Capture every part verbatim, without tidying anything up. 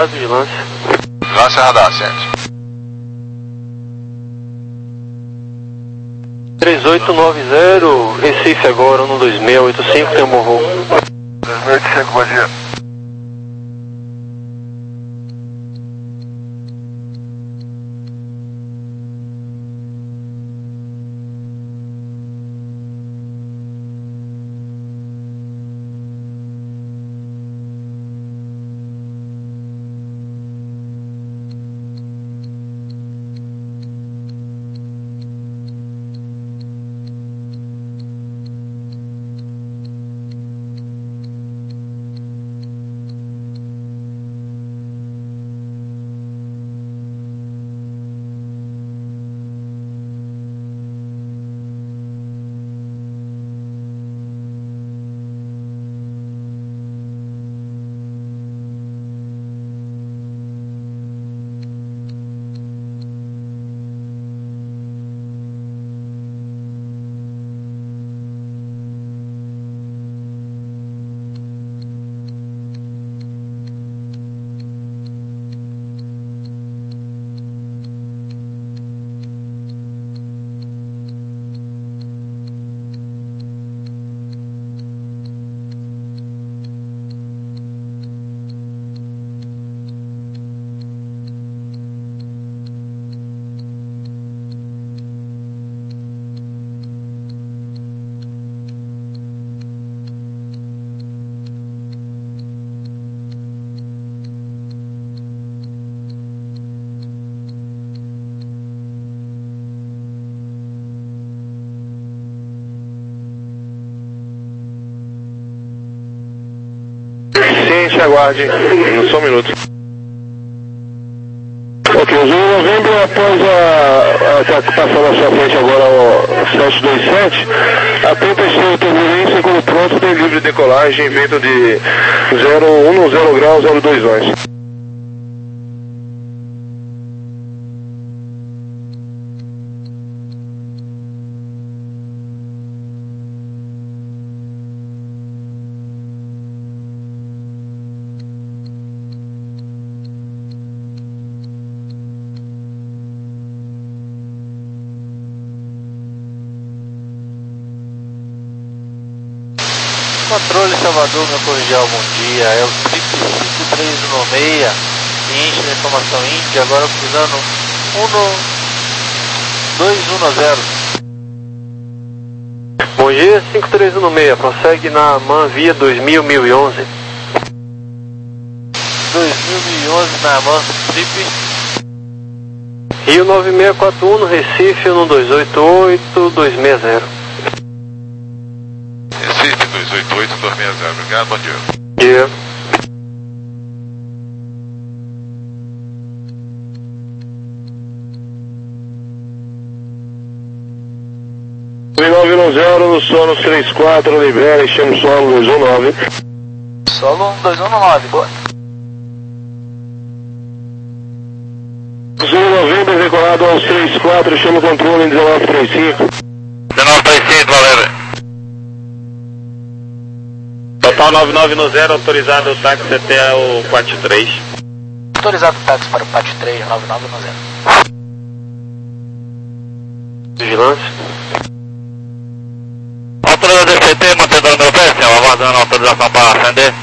Vigilância. Vigilância radar, sete. três oito nove zero, Recife agora, um dois seis oito cinco, tem um morro. três mil e oitenta e cinco, bom dia. Ciência, aguarde, só um minuto. Ok, o zero novembro, após a, a, a passando à sua frente agora o sete dois sete, atenta a sua turbulência, quando pronto tem livre decolagem, vento de zero um zero graus, zero dois nós. Controle Salvador, meu cordial, bom dia. É o trip cinco três um seis, ciente da informação Índia, agora cruzando dois um zero. Bom dia, cinco três um seis, prossegue na MAN via dois mil, mil e onze. dois mil, mil e onze na MAN, trip. Rio nove seis quatro um, Recife, um dois oito oito, dois seis zero. Recife, dois oito oito, dois seis zero, obrigado, bom dia. Dia. nove um zero, no sono três quatro, libera, chama solo dois um nove. Solo dois um nove, boa. zero novembro, decolado aos três quatro, chama o controle em dezenove trinta e cinco. dezenove trinta e cinco, valeu. Total nove nove no zero, autorizado o táxi até o quatro três. Autorizado o táxi para o quatro três, nove nove no zero. Vigilância. Autorizado D C T, mantendo o meu pé, senhor, aguardando a autorização para acender.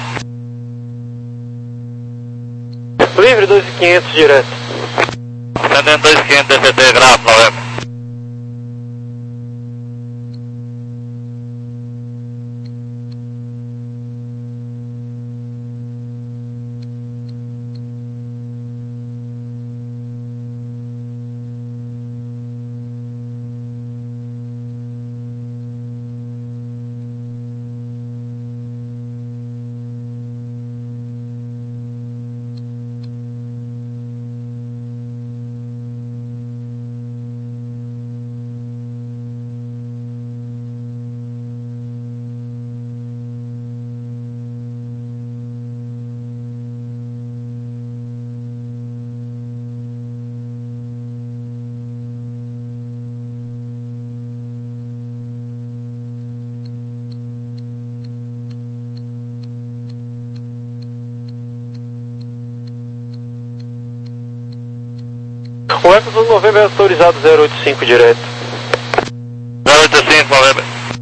Livre dois mil e quinhentos direto. Acendendo dois quinhentos D C T, graças, novembro. O Epson November é autorizado zero oito cinco direto. zero oito cinco, November.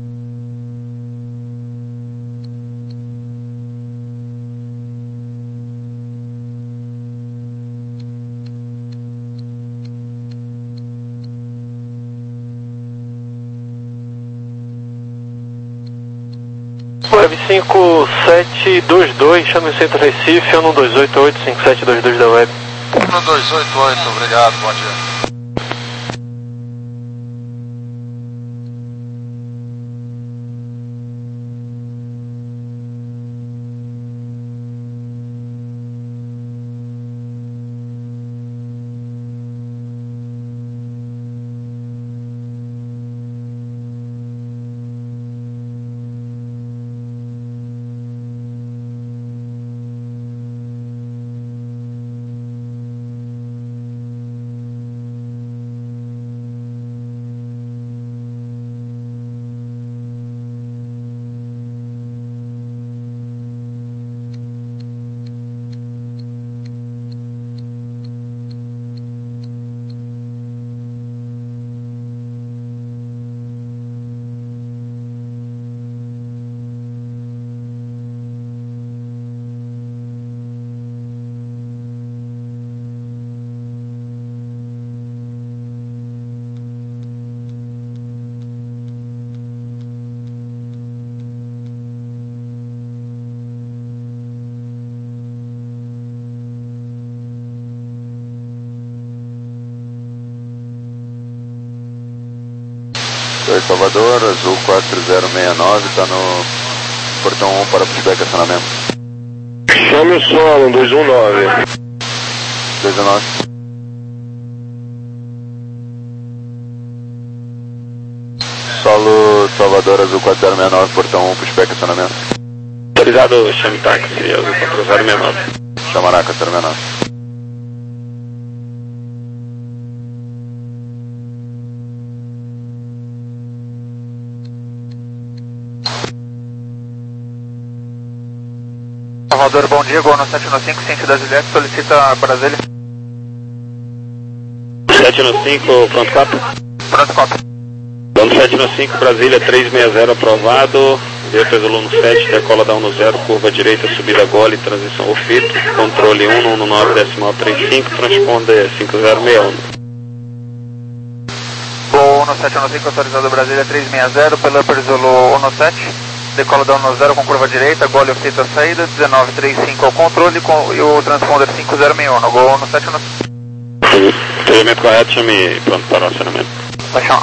Web cinco sete dois dois, chame o centro Recife, um dois oito oito cinco sete dois dois da Web. um dois oito oito, obrigado, bom dia. Oi, Salvador, Azul quatro zero seis nove, está no portão um para pushback acionamento. Chame o solo, dois um nove. dois um nove. Solo Salvador, Azul quatro zero seis nove, portão um, pushback acionamento. Autorizado, chame táxi, Azul quatro zero seis nove. Chamará, quatro zero seis nove. Salvador, bom dia, Gol no sete um cinco, ciente da Juliette, solicita Brasília. sete um cinco, pronto, copy. Pronto, copy. Dono sete um cinco, Brasília três seis zero, aprovado. Delta do Luno sete, decola da um zero, curva direita, subida gole, transição ofito. Controle um um nove, decimal trinta e cinco, transponder cinco zero seis um. Gol no sete um cinco, autorizado Brasília três seis zero, pela Perzolo um sete. Decola da um zero com curva direita, gole ofito a saída, dezenove trinta e cinco ao controle com, e o transponder cinco zero seis um. Gol no sete um cinco. Treinamento correto, chame pronto para o acionamento. Vai chamar.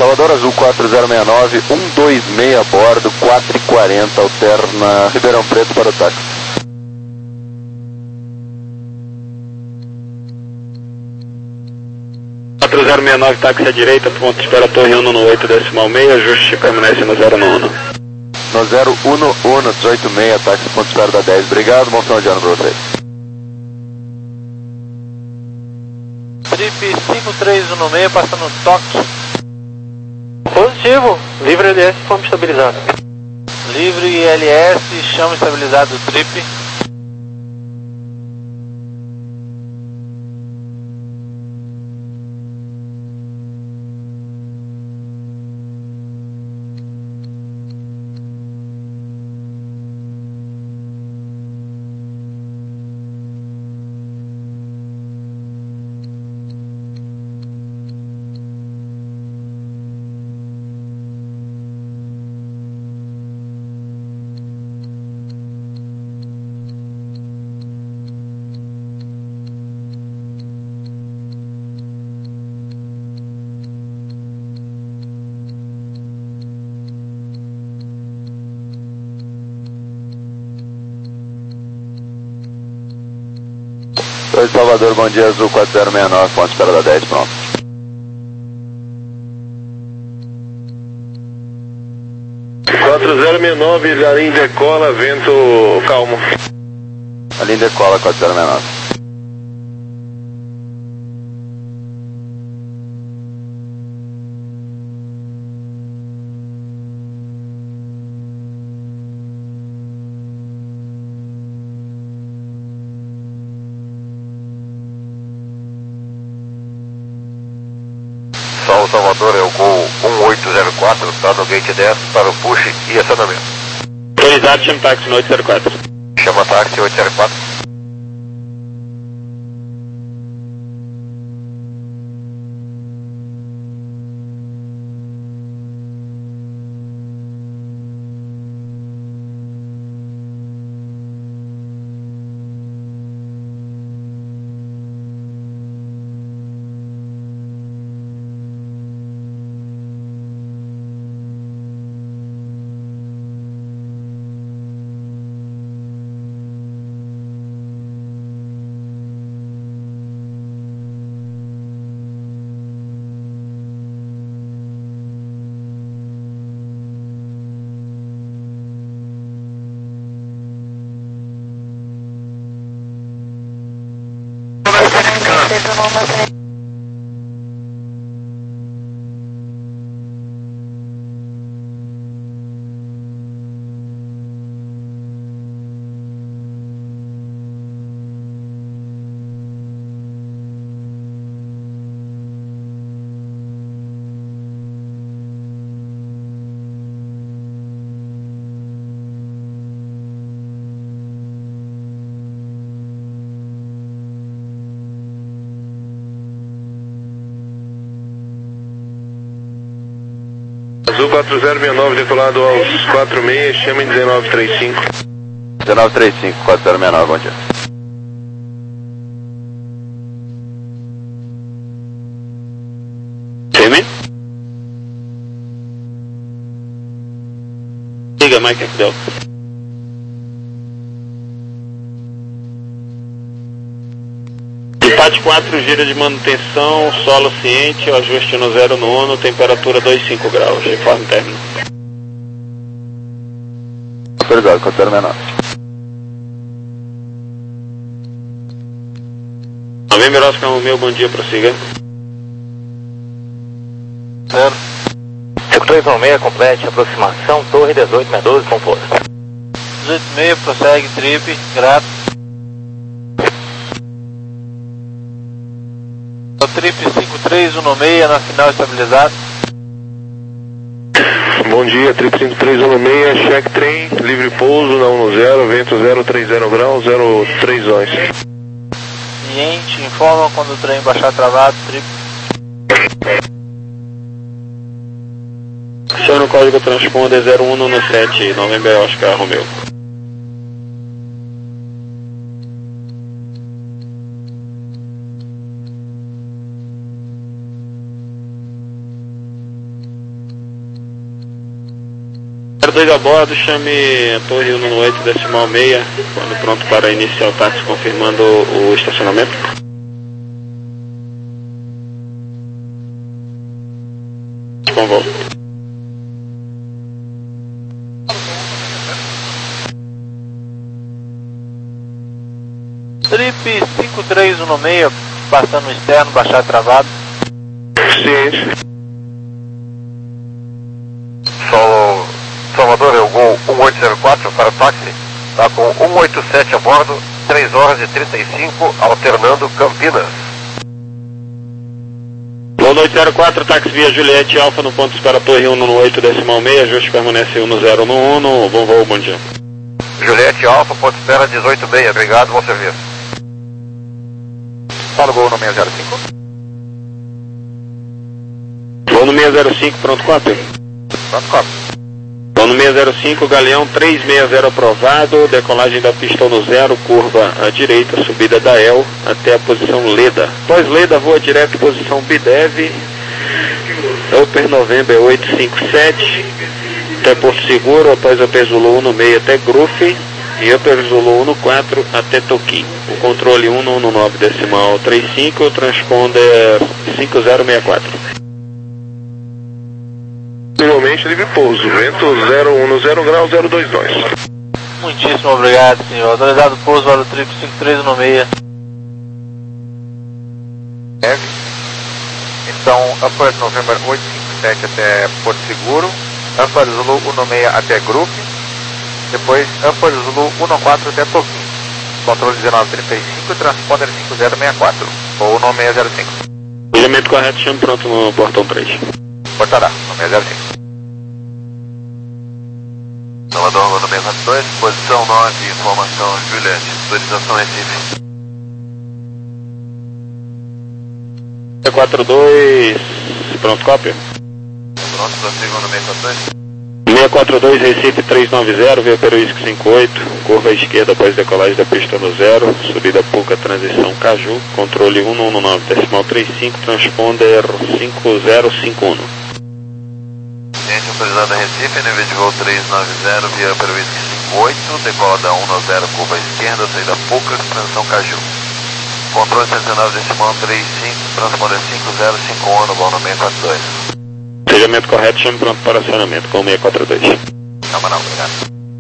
Salvador Azul quatro zero seis nove, um dois seis a bordo, quatro e quarenta, alterna Ribeirão Preto para o táxi. quatro zero seis nove, táxi à direita, ponto de espera Torre um no oito decimal seis, ajuste permanece no zero um. No zero um um, dezoito seis, táxi ponto de espera da dez, obrigado, bom final de ano para vocês. Trip cinco três um seis, passando toque. Positivo, livre L S, forma estabilizada. Livre L S, chama estabilizado do trip. Oi, Salvador, bom dia, Azul quatro zero seis nove, ponto de espera da dez, pronto. quatro zero seis nove, Larim decola, vento calmo. A linha decola quatro zero seis nove. Sol Salvador é o Gol um oito zero quatro, está no gate dez para o push e acionamento. Autorizado, chama táxi no oito zero quatro. Chama táxi oito zero quatro. Azul quatro zero seis nove, decolado aos quatro seis, chama em dezenove trinta e cinco. dezenove trinta e cinco, quatro zero seis nove, bom dia. Firme? Liga, Mike, que deu. Empate quatro, giro de manutenção, solo ciente, ajuste no zero nono, temperatura dois vírgula cinco graus, informe término. Autorizado, quatro zero seis nove. Novembro Oscar Romeu, bom dia, prossiga. Zero. cinco três um seis, complete, aproximação, torre dezoito seis doze, composto. dezoito seis, prossegue, trip, grato. O trip cinco três um seis, na final estabilizado. Bom dia, trip cinco três um seis, check trem, livre pouso na um zero, vento zero trinta graus, zero três nós. Ciente, informa quando o trem baixar travado, trip. Aciona o código transponder zero um no sete, Novembro Oscar Romeu. dois a bordo, chame a torre um oito decimal meia, quando pronto para iniciar o táxi, confirmando o estacionamento. Com voo. Trip cinco três um seis, passando no externo, baixar travado. Ciente. Solo Salvador, é o Gol um oito zero quatro para o táxi. Está com um oito sete a bordo, três horas e trinta e cinco, alternando Campinas. Gol oito zero quatro, táxi via Juliette Alfa no ponto espera torre um oito decimal meia, ajuste permanece um zero no um, bom voo, bom dia. Juliette Alfa, ponto espera dezoito e meia, obrigado, bom serviço. Fala, Gol no seis zero cinco. Gol no seis zero cinco, pronto, copy. Pronto, copy. Gol no seis zero cinco, Galeão trezentos e sessenta aprovado, decolagem da pista no zero, curva à direita, subida da E L até a posição Leda. Após Leda, voa direto posição B D E V, Upper November oito cinco sete, até Porto Seguro, após Upper Zulu um seis até Grufe, e Upper Zulu um quatro até Toquim. O controle um um nove decimal trinta e cinco, transponder cinco zero seis quatro. Finalmente livre pouso, vento zero um zero grau zero dois dois. Muitíssimo obrigado, senhor. Autorizado pouso para o Trip cinco três um seis. Então, Upper November oito cinco sete até Porto Seguro, Upper Zulu um seis até Grufe, depois Upper Zulu um quatro até Toquim. Controle dezenove trinta e cinco, transponder cinco zero seis quatro, ou no seis zero cinco. Elemento correto, chame pronto no portão três. Portará, no seis zero cinco. Salvador, Gol no seis quatro dois, posição nove, informação Juliette, autorização Recife. seis quatro dois, pronto, cópia. Pronto, prossigo no seis quatro dois. seis quatro dois, Recife trezentos e noventa, via Peruísque cinquenta e oito, curva à esquerda após decolagem da pista no zero, subida Puca, transição Caju, controle um um nove decimal trinta e cinco, transponder cinco zero cinco um. Ciente autorizado a Recife, nível de voo trezentos e noventa, via Peruísque cinquenta e oito, decola da um zero, curva à esquerda, saída Puca, transição Caju. Controle cento e dezenove decimal trinta e cinco, transponder cinco zero cinco um, no Gol no seis quatro dois. Sejamento correto, chame pronto para acionamento com seis quatro dois. Calma não, obrigado.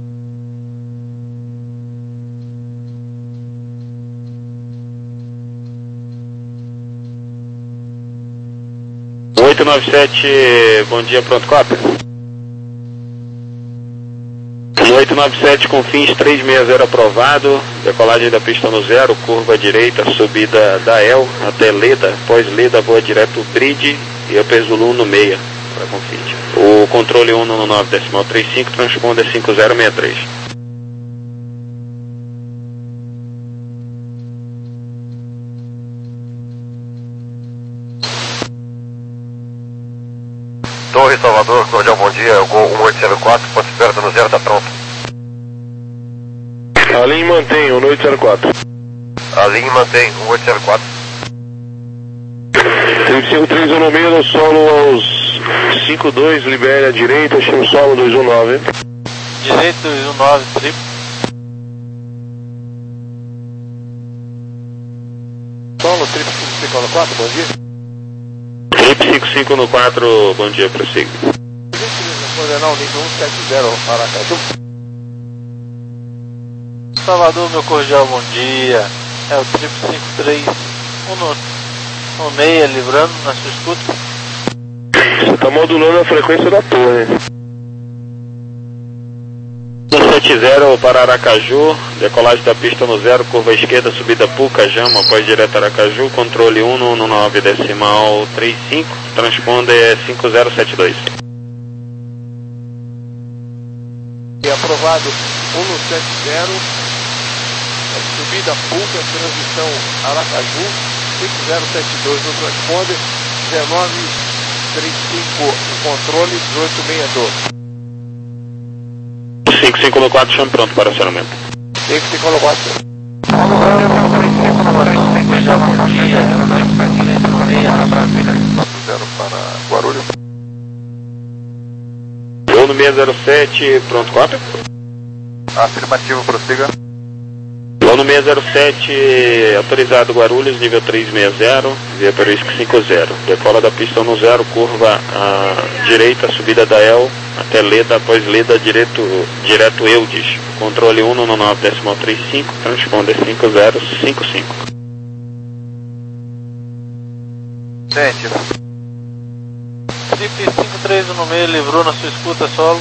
oito nove sete, bom dia, pronto, cópia. oito nove sete com fins trezentos e sessenta aprovado, decolagem da pista no zero, curva à direita, subida da E L até Leda, após Leda voa direto Bridge e Upper Zulu no meia, para confite. O controle um um nove decimal trinta e cinco, transponder cinco zero seis três. Torre Salvador, cordial bom dia, é o Gol um oito zero quatro, ponto esperto no zero, está pronto. A linha mantém, um oito zero quatro. A linha mantém, um oito zero quatro. cinco três um seis no solo aos cinco dois, libere à direita, chama solo dois um nove. Direito dois um nove, Trip. Solo, Trip cinco cinco um quatro, bom dia. Trip cinco cinco no quatro, bom dia, prossiga. Coordenal nível um sete zero, Aracaju. Salvador, meu cordial bom dia. É o Trip cinco três um seis, livrando na sua escuta. Você está modulando a frequência da torre. um sete zero para Aracaju, decolagem da pista no zero, curva à esquerda, subida Puca, Jama, após direto Aracaju, controle um um nove decimal trinta e cinco, transponder cinco zero sete dois. E aprovado um sete zero, subida Puca, transição Aracaju, cinco zero sete dois no transponder, dezenove trinta e cinco no controle, dezoito sessenta e dois. cinco cinco no quatro, chame pronto para acionamento. cinco cinco no quatro. Zero para Guarulhos. Gol no seis zero sete, pronto, cópia? Afirmativo, prossiga. Plano seis zero sete, autorizado Guarulhos, nível trezentos e sessenta, via Peruísque cinquenta. Decola da pista no zero, curva à direita, subida da El, até Leda, após Leda, direto, direto Eudes. Controle um nove nove decimal trinta e cinco, transponder cinco zero cinco cinco. Sente. Trip cinco três um seis, livrou na sua escuta solo.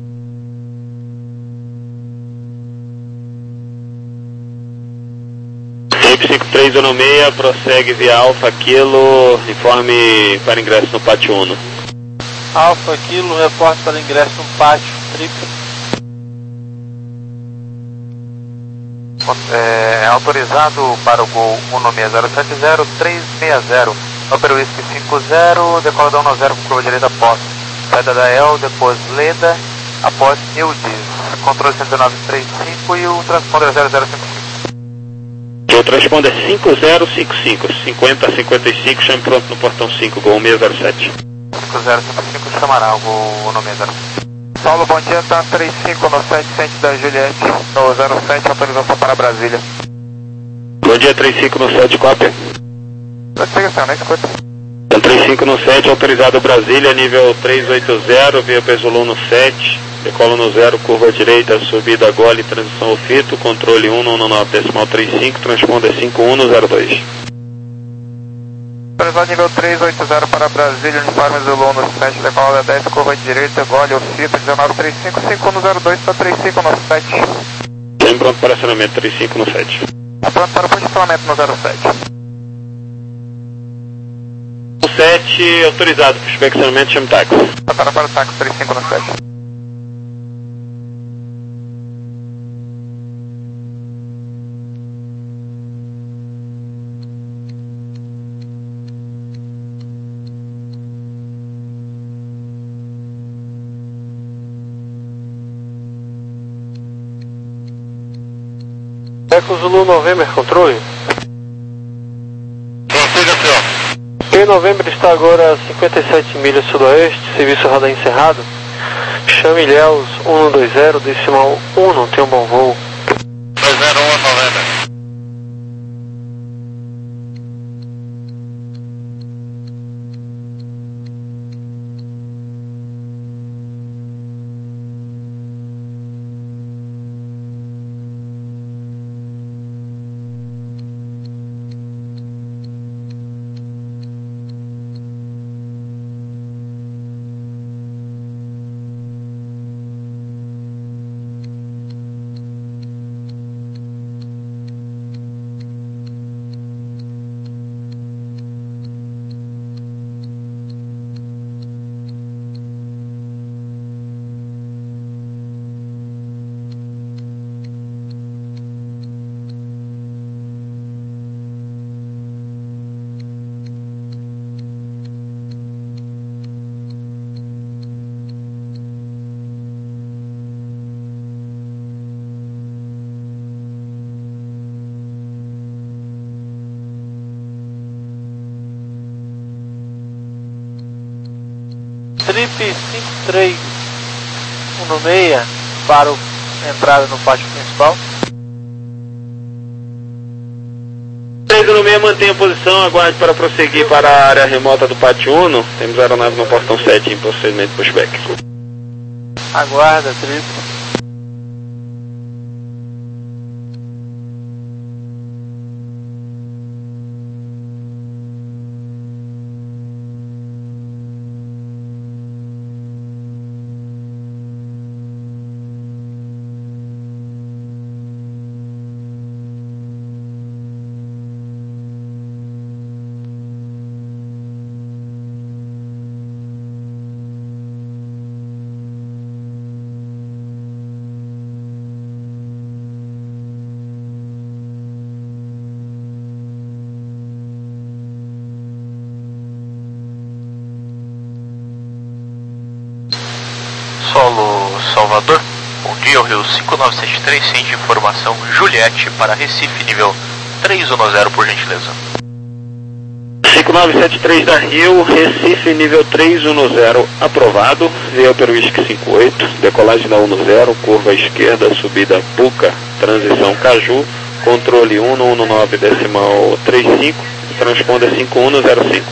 Trip cinco três um seis, prossegue via Alfa Kilo, informe para ingresso no pátio um. Alfa Kilo, reporte para ingresso no pátio, Trip. É, autorizado para o Gol um seis zero sete zero três seis zero, Upper Whisky cinquenta, decola da um zero com curva direita após saída da El, depois Leda, após Eudes, controle cento e nove trinta e cinco e o transponder zero zero cinco cinco. O transponder cinco zero cinco cinco, cinquenta cinquenta e cinco, chame pronto no portão cinco, Gol seis zero sete. cinco zero cinco cinco chamará o Gol um seis zero sete. Paulo, bom dia, tá trinta e cinco no sete cento da Juliette, no zero sete, autorização para Brasília. Bom dia, trinta e cinco no sete, cópia. Prossiga, né? Escuta. trinta e cinco no sete, autorizado Brasília, nível trezentos e oitenta, via Pesolon no sete, decola no zero, curva direita, subida gole, transição ao fito, controle um nove nove decimal trinta e cinco, transponder cinco um zero dois. Autorizado nível trezentos e oitenta para Brasília, uniforme Zulu no sete, decola dez, curva direita, gole, o fito, dezenove trinta e cinco, cinco um zero dois para trinta e cinco no sete. Sempre pronto para acionamento, trinta e cinco no sete. Pronto para o posicionamento no zero sete. sete, autorizado para inspecionamento, chame táxi. Para para o táxi, trinta e cinco no sete. Eco Zulu November, controle. Prossiga, senhor. P November está agora a cinquenta e sete milhas sudoeste, serviço radar encerrado. Chame Ilhéus um dois zero, decimal um, tem um bom voo. dois zero um November. Trip cinco três um seis para a entrada no pátio principal. três um seis, mantenha a posição, aguarde para prosseguir para a área remota do pátio um. Temos aeronave no portão sete em procedimento pushback. Aguarda, Trip. Solo Salvador, bom dia, o Rio cinco nove sete três, sente informação Juliette para Recife, nível trezentos e dez, por gentileza. cinco cinco nove sete três da Rio, Recife, nível três um zero, aprovado, via pelo Whisky cinquenta e oito, decolagem da um zero, curva esquerda, subida Puca, transição Caju, controle um um nove decimal trinta e cinco, transponder cinco um zero cinco.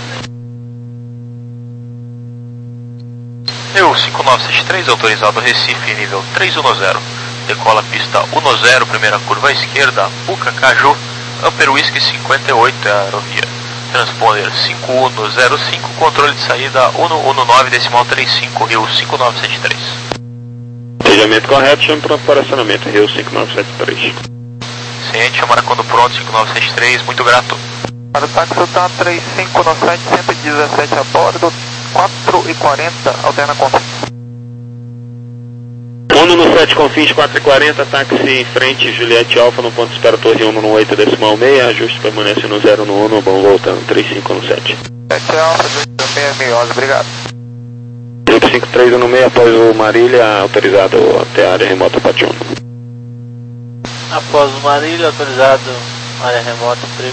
Eu cinco nove sete três, autorizado Recife, nível três um zero, decola pista um zero, primeira curva esquerda, Puca, Caju, Upper Whisky cinquenta e oito, é a aerovia. Transponder cinco um zero cinco, controle de saída um um nove decimal trinta e cinco, Rio cinco nove sete três. Sejamento correto, chame para operacionamento, Rio cinco nove sete três. Ciente, chamada quando pronto, cinco nove sete três, muito grato. Para o táxi Sultan três cinco nove sete, cento e dezessete a bordo, quatro e quarenta, alterna com um no sete Confins quatro e quarenta, táxi em frente, Juliette Alfa no ponto de espera Torre um no oito decimal seis, ajuste permanece no zero no um, bom voltando, três cinco no sete. sete Alfa, seis meia, obrigado. Trip cinco três um seis, após o Marília, autorizado até a área remota Patiuno. Após o Marília, autorizado área remota Trip.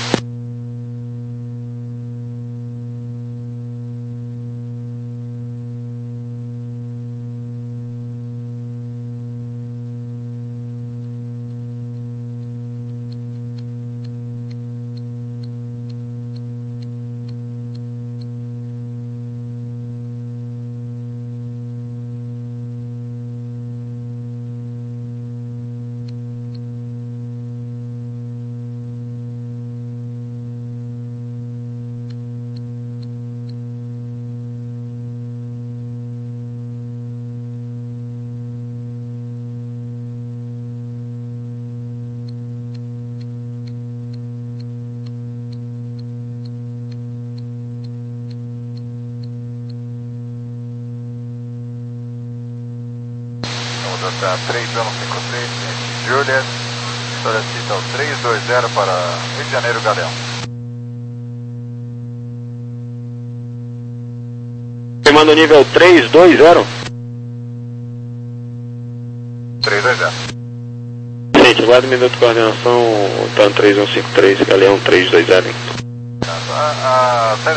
Delta três um cinco três, Juliet, solicita o três dois zero para Rio de Janeiro, Galeão. Manda o nível três dois zero. três dois zero. Gente, guarda minuto de coordenação, T A N três um cinco três, Galeão três dois zero. A, a, a